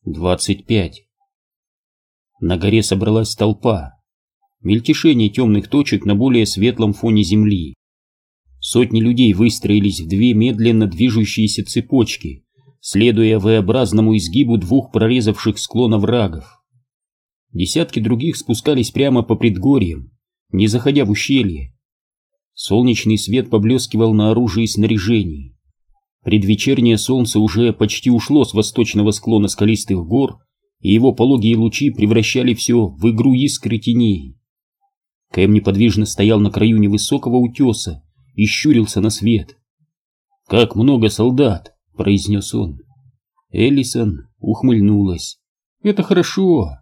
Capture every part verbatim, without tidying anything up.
двадцать пять. На горе собралась толпа. Мельтешение темных точек на более светлом фоне земли. Сотни людей выстроились в две медленно движущиеся цепочки, следуя V-образному изгибу двух прорезавших склон оврагов. Десятки других спускались прямо по предгорьям, не заходя в ущелье. Солнечный свет поблескивал на оружии и снаряжении. Предвечернее солнце уже почти ушло с восточного склона скалистых гор, и его пологие лучи превращали все в игру искр и теней. Кэм неподвижно стоял на краю невысокого утеса и щурился на свет. «Как много солдат!» — произнес он. Эллисон ухмыльнулась. «Это хорошо!»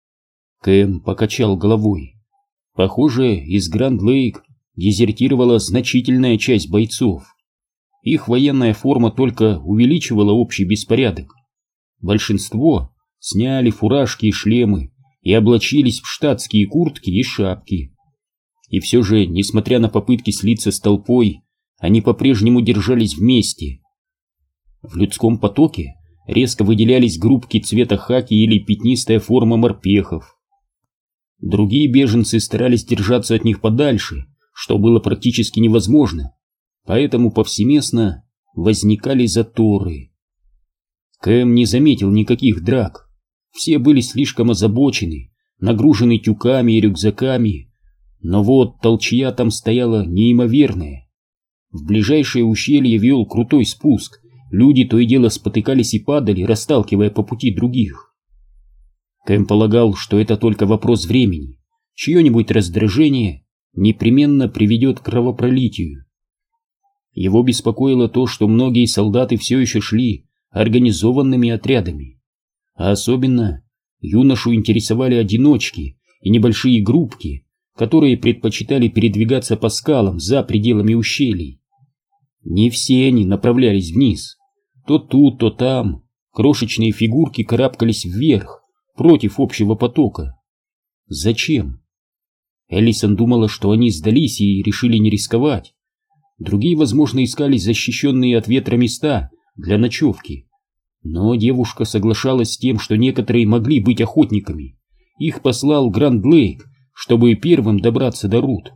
Кэм покачал головой. Похоже, из Гранд-Лейк дезертировала значительная часть бойцов. Их военная форма только увеличивала общий беспорядок. Большинство сняли фуражки и шлемы и облачились в штатские куртки и шапки. И все же, несмотря на попытки слиться с толпой, они по-прежнему держались вместе. В людском потоке резко выделялись группки цвета хаки или пятнистая форма морпехов. Другие беженцы старались держаться от них подальше, что было практически невозможно, поэтому повсеместно возникали заторы. Кэм не заметил никаких драк. Все были слишком озабочены, нагружены тюками и рюкзаками, но вот толчья там стояла неимоверная. В ближайшее ущелье вел крутой спуск, люди то и дело спотыкались и падали, расталкивая по пути других. Кэм полагал, что это только вопрос времени, чье-нибудь раздражение непременно приведет к кровопролитию. Его беспокоило то, что многие солдаты все еще шли организованными отрядами, а особенно юношу интересовали одиночки и небольшие группки, которые предпочитали передвигаться по скалам за пределами ущелий. Не все они направлялись вниз. То тут, то там крошечные фигурки карабкались вверх, против общего потока. Зачем? Эллисон думала, что они сдались и решили не рисковать. Другие, возможно, искали защищенные от ветра места для ночевки. Но девушка соглашалась с тем, что некоторые могли быть охотниками. Их послал Гранд-Лейк, чтобы первым добраться до Рут.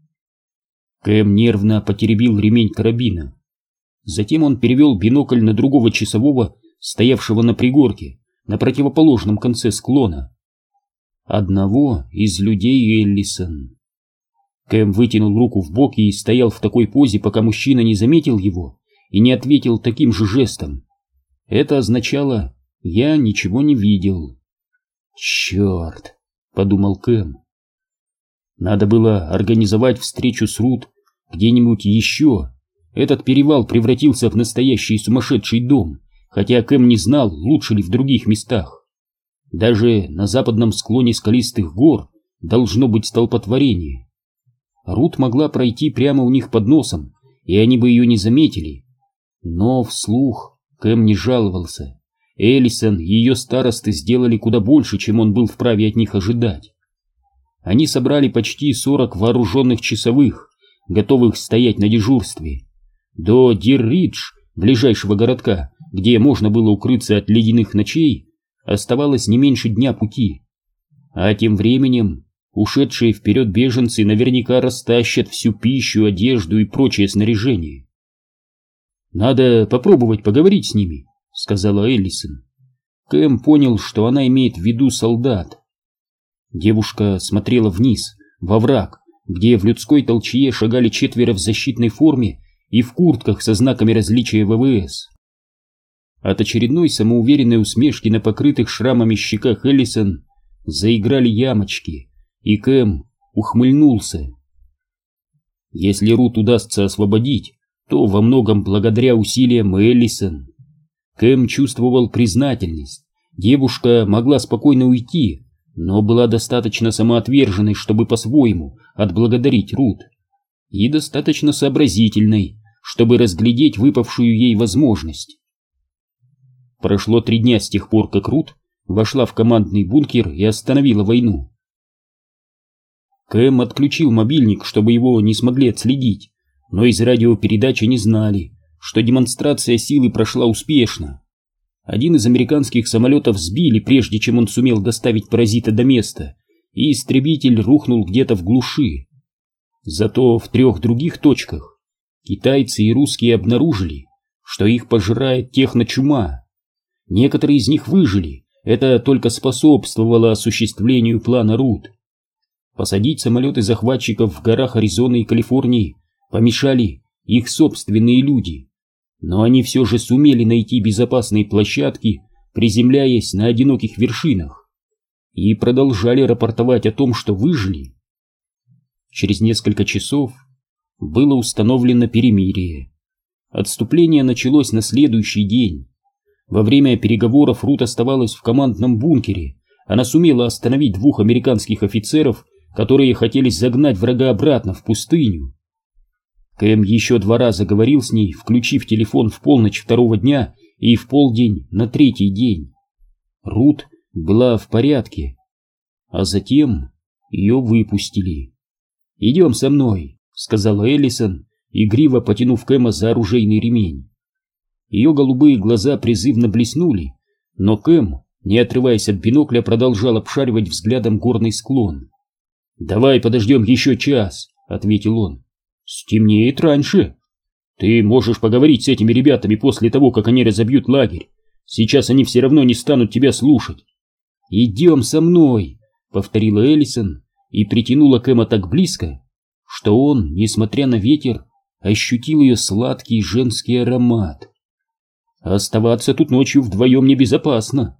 Кэм нервно потеребил ремень карабина. Затем он перевел бинокль на другого часового, стоявшего на пригорке, на противоположном конце склона. Одного из людей Эллисон. Кэм вытянул руку в бок и стоял в такой позе, пока мужчина не заметил его и не ответил таким же жестом. Это означало: «Я ничего не видел». «Черт!» — подумал Кэм. Надо было организовать встречу с Рут где-нибудь еще. Этот перевал превратился в настоящий сумасшедший дом, хотя Кэм не знал, лучше ли в других местах. Даже на западном склоне скалистых гор должно быть столпотворение. Рут могла пройти прямо у них под носом, и они бы ее не заметили. Но вслух Кэм не жаловался. Эллисон и ее старосты сделали куда больше, чем он был вправе от них ожидать. Они собрали почти сорок вооруженных часовых, готовых стоять на дежурстве. До Дир-Ридж, ближайшего городка, где можно было укрыться от ледяных ночей, оставалось не меньше дня пути. А тем временем ушедшие вперед беженцы наверняка растащат всю пищу, одежду и прочее снаряжение. «Надо попробовать поговорить с ними», — сказала Эллисон. Кэм понял, что она имеет в виду солдат. Девушка смотрела вниз, во враг, где в людской толчье шагали четверо в защитной форме и в куртках со знаками различия ВВС. От очередной самоуверенной усмешки на покрытых шрамами щеках Эллисон заиграли ямочки, и Кэм ухмыльнулся. Если Рут удастся освободить, то во многом благодаря усилиям Эллисон. Кэм чувствовал признательность. Девушка могла спокойно уйти, но была достаточно самоотверженной, чтобы по-своему отблагодарить Рут, и достаточно сообразительной, чтобы разглядеть выпавшую ей возможность. Прошло три дня с тех пор, как Рут вошла в командный бункер и остановила войну. Кэм отключил мобильник, чтобы его не смогли отследить, но из радиопередачи не знали, что демонстрация силы прошла успешно. Один из американских самолетов сбили, прежде чем он сумел доставить паразита до места, и истребитель рухнул где-то в глуши. Зато в трех других точках китайцы и русские обнаружили, что их пожирает техночума. Некоторые из них выжили, это только способствовало осуществлению плана Рут. Посадить самолеты захватчиков в горах Аризоны и Калифорнии помешали их собственные люди, но они все же сумели найти безопасные площадки, приземляясь на одиноких вершинах, и продолжали рапортовать о том, что выжили. Через несколько часов было установлено перемирие. Отступление началось на следующий день. Во время переговоров Рут оставалась в командном бункере. Она сумела остановить двух американских офицеров, которые хотели загнать врага обратно в пустыню. Кэм еще два раза говорил с ней, включив телефон в полночь второго дня и в полдень на третий день. Рут была в порядке, а затем ее выпустили. «Идем со мной», — сказала Эллисон, игриво потянув Кэма за оружейный ремень. Ее голубые глаза призывно блеснули, но Кэм, не отрываясь от бинокля, продолжал обшаривать взглядом горный склон. «Давай подождем еще час», — ответил он. «Стемнеет раньше. Ты можешь поговорить с этими ребятами после того, как они разобьют лагерь. Сейчас они все равно не станут тебя слушать». «Идем со мной», — повторила Эллисон и притянула Кэма так близко, что он, несмотря на ветер, ощутил ее сладкий женский аромат. Оставаться тут ночью вдвоем небезопасно.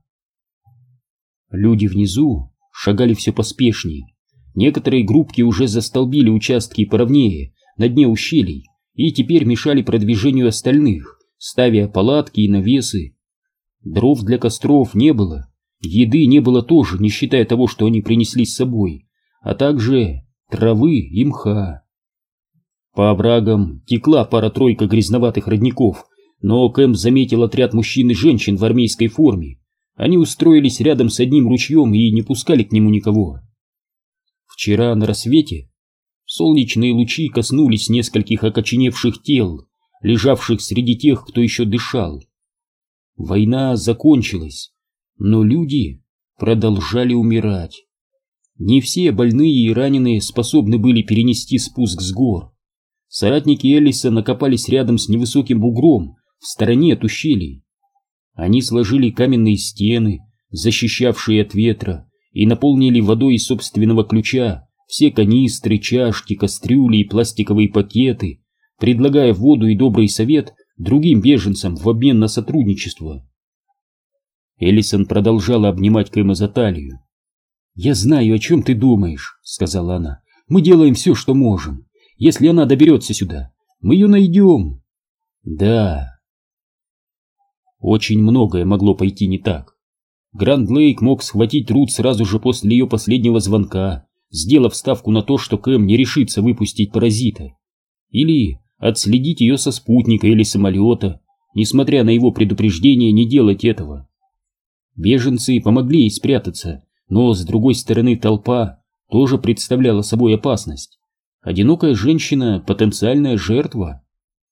Люди внизу шагали все поспешней. Некоторые группки уже застолбили участки поровнее, на дне ущелий, и теперь мешали продвижению остальных, ставя палатки и навесы. Дров для костров не было, еды не было тоже, не считая того, что они принесли с собой, а также травы и мха. По оврагам текла пара-тройка грязноватых родников, но Кэм заметил отряд мужчин и женщин в армейской форме. Они устроились рядом с одним ручьем и не пускали к нему никого. Вчера на рассвете солнечные лучи коснулись нескольких окоченевших тел, лежавших среди тех, кто еще дышал. Война закончилась, но люди продолжали умирать. Не все больные и раненые способны были перенести спуск с гор. Соратники Эллиса накопались рядом с невысоким бугром в стороне от ущелий. Они сложили каменные стены, защищавшие от ветра, и наполнили водой из собственного ключа все канистры, чашки, кастрюли и пластиковые пакеты, предлагая воду и добрый совет другим беженцам в обмен на сотрудничество. Эллисон продолжала обнимать Кэма за талию. «Я знаю, о чем ты думаешь», — сказала она. «Мы делаем все, что можем. Если она доберется сюда, мы ее найдем». «Да». Очень многое могло пойти не так. Гранд-Лейк мог схватить Рут сразу же после ее последнего звонка, сделав ставку на то, что Кэм не решится выпустить паразита. Или отследить ее со спутника или самолета, несмотря на его предупреждение не делать этого. Беженцы помогли ей спрятаться, но с другой стороны толпа тоже представляла собой опасность. Одинокая женщина — потенциальная жертва.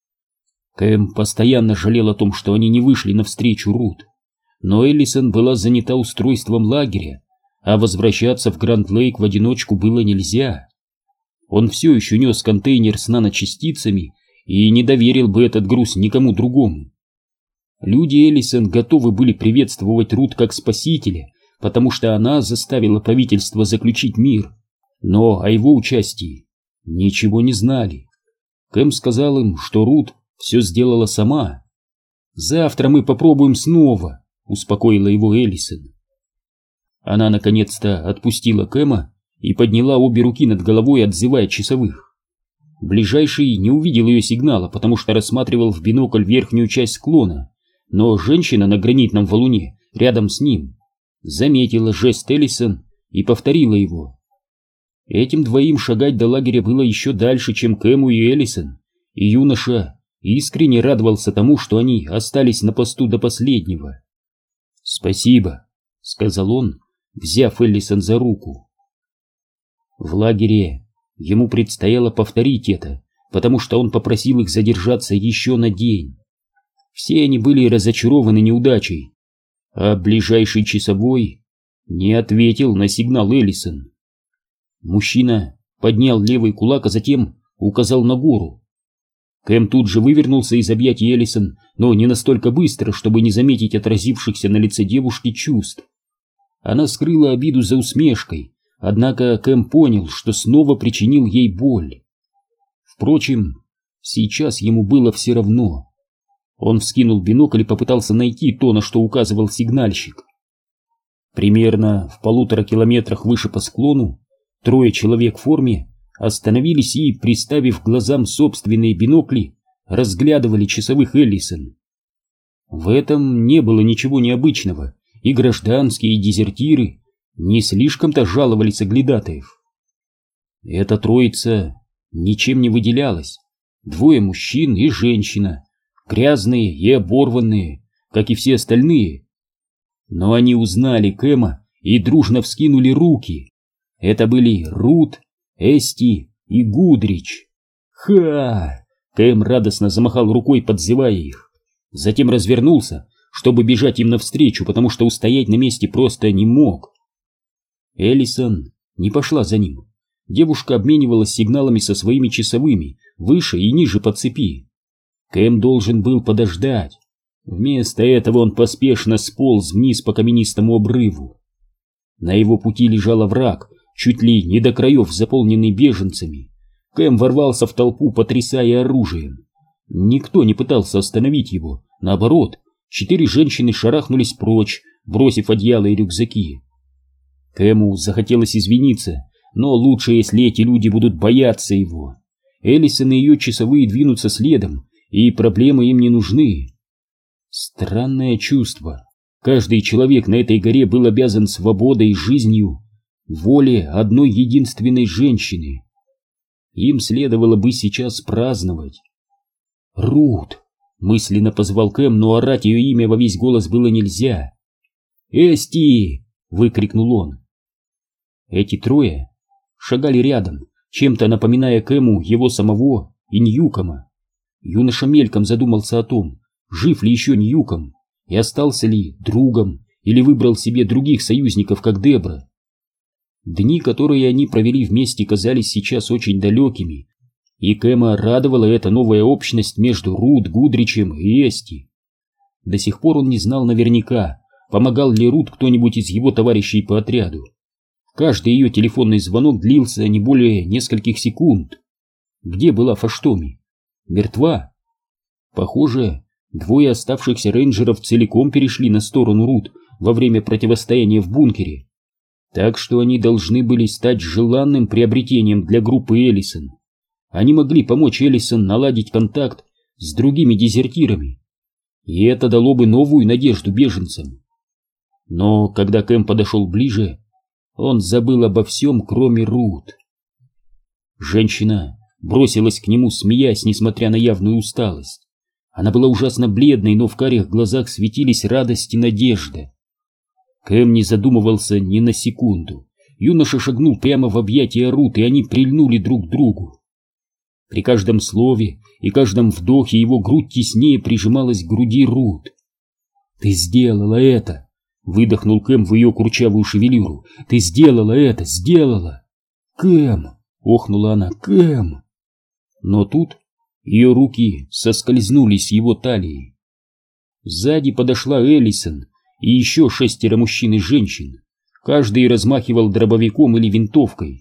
Кэм постоянно жалел о том, что они не вышли навстречу Рут, но Эллисон была занята устройством лагеря, а возвращаться в Гранд-Лейк в одиночку было нельзя. Он все еще нес контейнер с наночастицами и не доверил бы этот груз никому другому. Люди Эллисон готовы были приветствовать Рут как спасителя, потому что она заставила правительство заключить мир, но о его участии ничего не знали. Кэм сказал им, что Рут все сделала сама. «Завтра мы попробуем снова», — успокоила его Эллисон. Она наконец-то отпустила Кэма и подняла обе руки над головой, отзывая часовых. Ближайший не увидел ее сигнала, потому что рассматривал в бинокль верхнюю часть склона, но женщина на гранитном валуне рядом с ним заметила жест Эллисон и повторила его. Этим двоим шагать до лагеря было еще дальше, чем Кэму и Эллисон, и юноша искренне радовался тому, что они остались на посту до последнего. «Спасибо», — сказал он, взяв Эллисон за руку. В лагере ему предстояло повторить это, потому что он попросил их задержаться еще на день. Все они были разочарованы неудачей, а ближайший часовой не ответил на сигнал Эллисон. Мужчина поднял левый кулак, а затем указал на гору. Кэм тут же вывернулся из объятий Эллисон, но не настолько быстро, чтобы не заметить отразившихся на лице девушки чувств. Она скрыла обиду за усмешкой, однако Кэм понял, что снова причинил ей боль. Впрочем, сейчас ему было все равно. Он вскинул бинокль и попытался найти то, на что указывал сигнальщик. Примерно в полутора километрах выше по склону трое человек в форме остановились и, приставив к глазам собственные бинокли, разглядывали часовых Эллисон. В этом не было ничего необычного, и гражданские, и дезертиры не слишком-то жаловали соглядатаев. Эта троица ничем не выделялась. Двое мужчин и женщина, грязные и оборванные, как и все остальные. Но они узнали Кэма и дружно вскинули руки. Это были Рут, Эсти и Гудрич. Ха! Кэм радостно замахал рукой, подзывая их. Затем развернулся, чтобы бежать им навстречу, потому что устоять на месте просто не мог. Эллисон не пошла за ним. Девушка обменивалась сигналами со своими часовыми, выше и ниже по цепи. Кэм должен был подождать. Вместо этого он поспешно сполз вниз по каменистому обрыву. На его пути лежал овраг, чуть ли не до краев заполненный беженцами. Кэм ворвался в толпу, потрясая оружием. Никто не пытался остановить его. Наоборот, четыре женщины шарахнулись прочь, бросив одеяла и рюкзаки. Кэму захотелось извиниться, но лучше, если эти люди будут бояться его. Эллисон и ее часовые двинутся следом, и проблемы им не нужны. Странное чувство. Каждый человек на этой горе был обязан свободой и жизнью, воле одной единственной женщины. Им следовало бы сейчас праздновать. «Рут!» — мысленно позвал Кэм, но орать ее имя во весь голос было нельзя. «Эсти!» — выкрикнул он. Эти трое шагали рядом, чем-то напоминая Кэму его самого и Ньюкома. Юноша мельком задумался о том, жив ли еще Ньюком, и остался ли другом, или выбрал себе других союзников, как Дебра. Дни, которые они провели вместе, казались сейчас очень далекими, и Кэма радовала эта новая общность между Рут, Гудричем и Эсти. До сих пор он не знал наверняка, помогал ли Рут кто-нибудь из его товарищей по отряду. Каждый ее телефонный звонок длился не более нескольких секунд. Где была Фаштоми? Мертва? Похоже, двое оставшихся рейнджеров целиком перешли на сторону Рут во время противостояния в бункере. Так что они должны были стать желанным приобретением для группы Эллисон. Они могли помочь Эллисон наладить контакт с другими дезертирами. И это дало бы новую надежду беженцам. Но когда Кэм подошел ближе, он забыл обо всем, кроме Рут. Женщина бросилась к нему, смеясь, несмотря на явную усталость. Она была ужасно бледной, но в карих глазах светились радость и надежда. Кэм не задумывался ни на секунду. Юноша шагнул прямо в объятия Рут, и они прильнули друг к другу. При каждом слове и каждом вдохе его грудь теснее прижималась к груди Рут. «Ты сделала это!» — выдохнул Кэм в ее курчавую шевелюру. «Ты сделала это! Сделала!» «Кэм!» — охнула она. «Кэм!» Но тут ее руки соскользнули с его талии. Сзади подошла Эллисон и еще шестеро мужчин и женщин. Каждый размахивал дробовиком или винтовкой.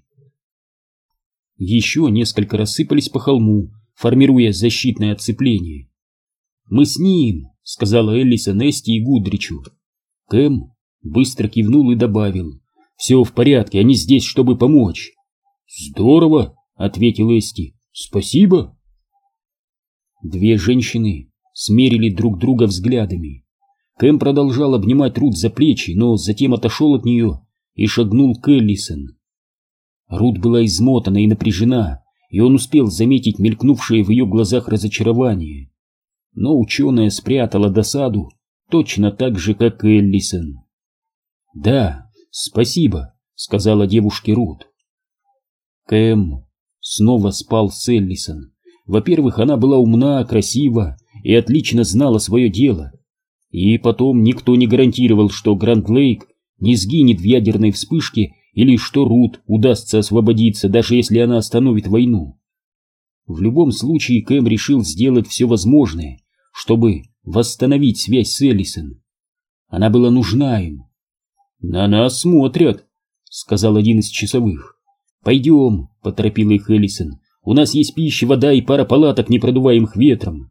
Еще несколько рассыпались по холму, формируя защитное оцепление. «Мы с ним!» — сказала Эллисон Эсти и Гудричу. Кэм быстро кивнул и добавил: «Все в порядке, они здесь, чтобы помочь». «Здорово!» — ответил Эсти. «Спасибо!» Две женщины смерили друг друга взглядами. Кэм продолжал обнимать Рут за плечи, но затем отошел от нее и шагнул к Эллисон. Рут была измотана и напряжена, и он успел заметить мелькнувшее в ее глазах разочарование. Но ученая спрятала досаду точно так же, как Эллисон. «Да, спасибо», — сказала девушке Рут. Кэм снова спал с Эллисон. Во-первых, она была умна, красива и отлично знала свое дело. И потом никто не гарантировал, что Гранд-Лейк не сгинет в ядерной вспышке или что Рут удастся освободиться, даже если она остановит войну. В любом случае Кэм решил сделать все возможное, чтобы восстановить связь с Эллисон. Она была нужна им. «На нас смотрят», — сказал один из часовых. «Пойдем», — поторопила их Эллисон. «У нас есть пища, вода и пара палаток, не продуваемых ветром».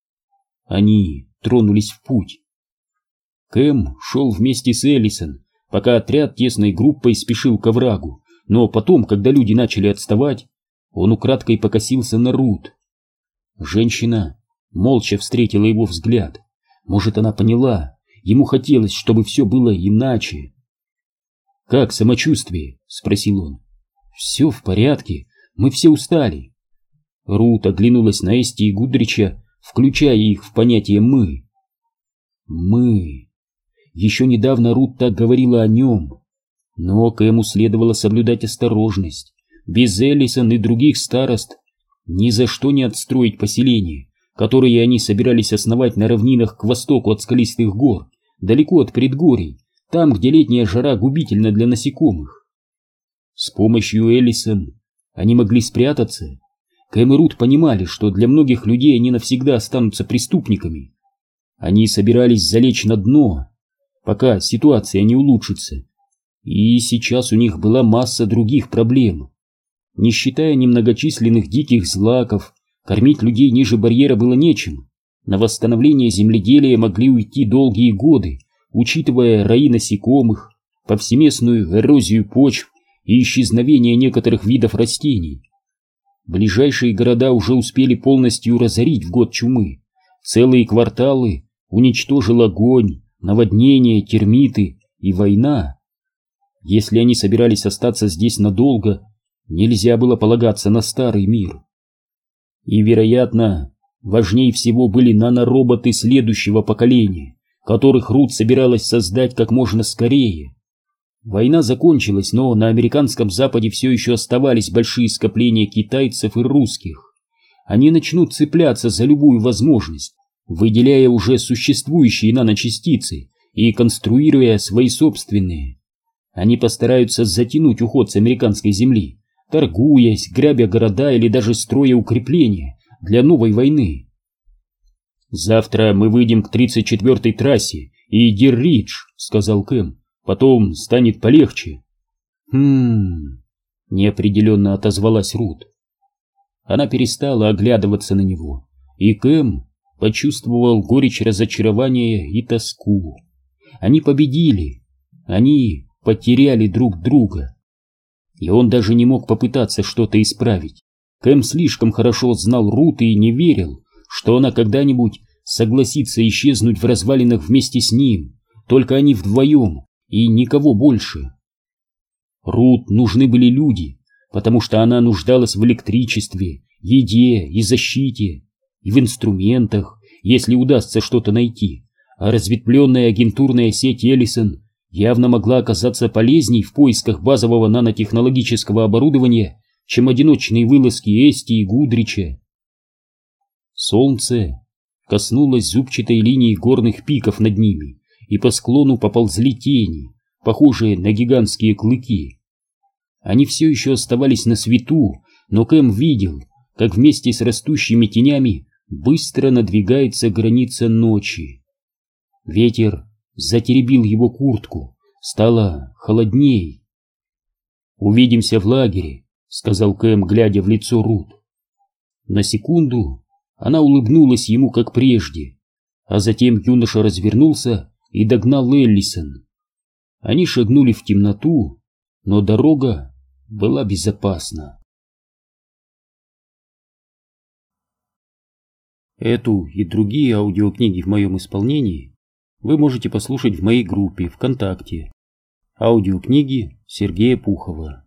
Они тронулись в путь. Кэм шел вместе с Эллисон, пока отряд тесной группой спешил к оврагу, но потом, когда люди начали отставать, он украдкой покосился на Рут. Женщина молча встретила его взгляд. Может, она поняла, ему хотелось, чтобы все было иначе. «Как самочувствие?» — спросил он. «Все в порядке, мы все устали». Рут оглянулась на Эсти и Гудрича, включая их в понятие «мы». «Мы». Еще недавно Рут так говорила о нем, но Кэму следовало соблюдать осторожность. Без Эллисон и других старост ни за что не отстроить поселение, которые они собирались основать на равнинах к востоку от скалистых гор, далеко от предгорий, там, где летняя жара губительна для насекомых. С помощью Эллисон они могли спрятаться. Кэм и Рут понимали, что для многих людей они навсегда останутся преступниками. Они собирались залечь на дно, пока ситуация не улучшится. И сейчас у них была масса других проблем. Не считая немногочисленных диких злаков, кормить людей ниже барьера было нечем. На восстановление земледелия могли уйти долгие годы, учитывая раи насекомых, повсеместную эрозию почв и исчезновение некоторых видов растений. Ближайшие города уже успели полностью разорить в год чумы. Целые кварталы уничтожил огонь, наводнения, термиты и война. Если они собирались остаться здесь надолго, нельзя было полагаться на старый мир. И, вероятно, важнее всего были нанороботы следующего поколения, которых Рут собиралась создать как можно скорее. Война закончилась, но на американском западе все еще оставались большие скопления китайцев и русских. Они начнут цепляться за любую возможность, выделяя уже существующие наночастицы и конструируя свои собственные. Они постараются затянуть уход с американской земли, торгуясь, грабя города или даже строя укрепления для новой войны. «Завтра мы выйдем к тридцать четвёртой трассе и Дир-Ридж», — сказал Кэм. «Потом станет полегче». «Хм...» — неопределенно отозвалась Рут. Она перестала оглядываться на него, и Кэм почувствовал горечь разочарования и тоску. Они победили, они потеряли друг друга. И он даже не мог попытаться что-то исправить. Кэм слишком хорошо знал Рут и не верил, что она когда-нибудь согласится исчезнуть в развалинах вместе с ним, только они вдвоем и никого больше. Рут нужны были люди, потому что она нуждалась в электричестве, еде и защите, и в инструментах, если удастся что-то найти, а разветвленная агентурная сеть Эллисон явно могла оказаться полезней в поисках базового нанотехнологического оборудования, чем одиночные вылазки Эсти и Гудрича. Солнце коснулось зубчатой линии горных пиков над ними, и по склону поползли тени, похожие на гигантские клыки. Они все еще оставались на свету, но Кэм видел, как вместе с растущими тенями быстро надвигается граница ночи. Ветер затеребил его куртку, стало холодней. «Увидимся в лагере», — сказал Кэм, глядя в лицо Рут. На секунду она улыбнулась ему, как прежде, а затем юноша развернулся и догнал Эллисон. Они шагнули в темноту, но дорога была безопасна. Эту и другие аудиокниги в моем исполнении вы можете послушать в моей группе ВКонтакте. Аудиокниги Сергея Пухова.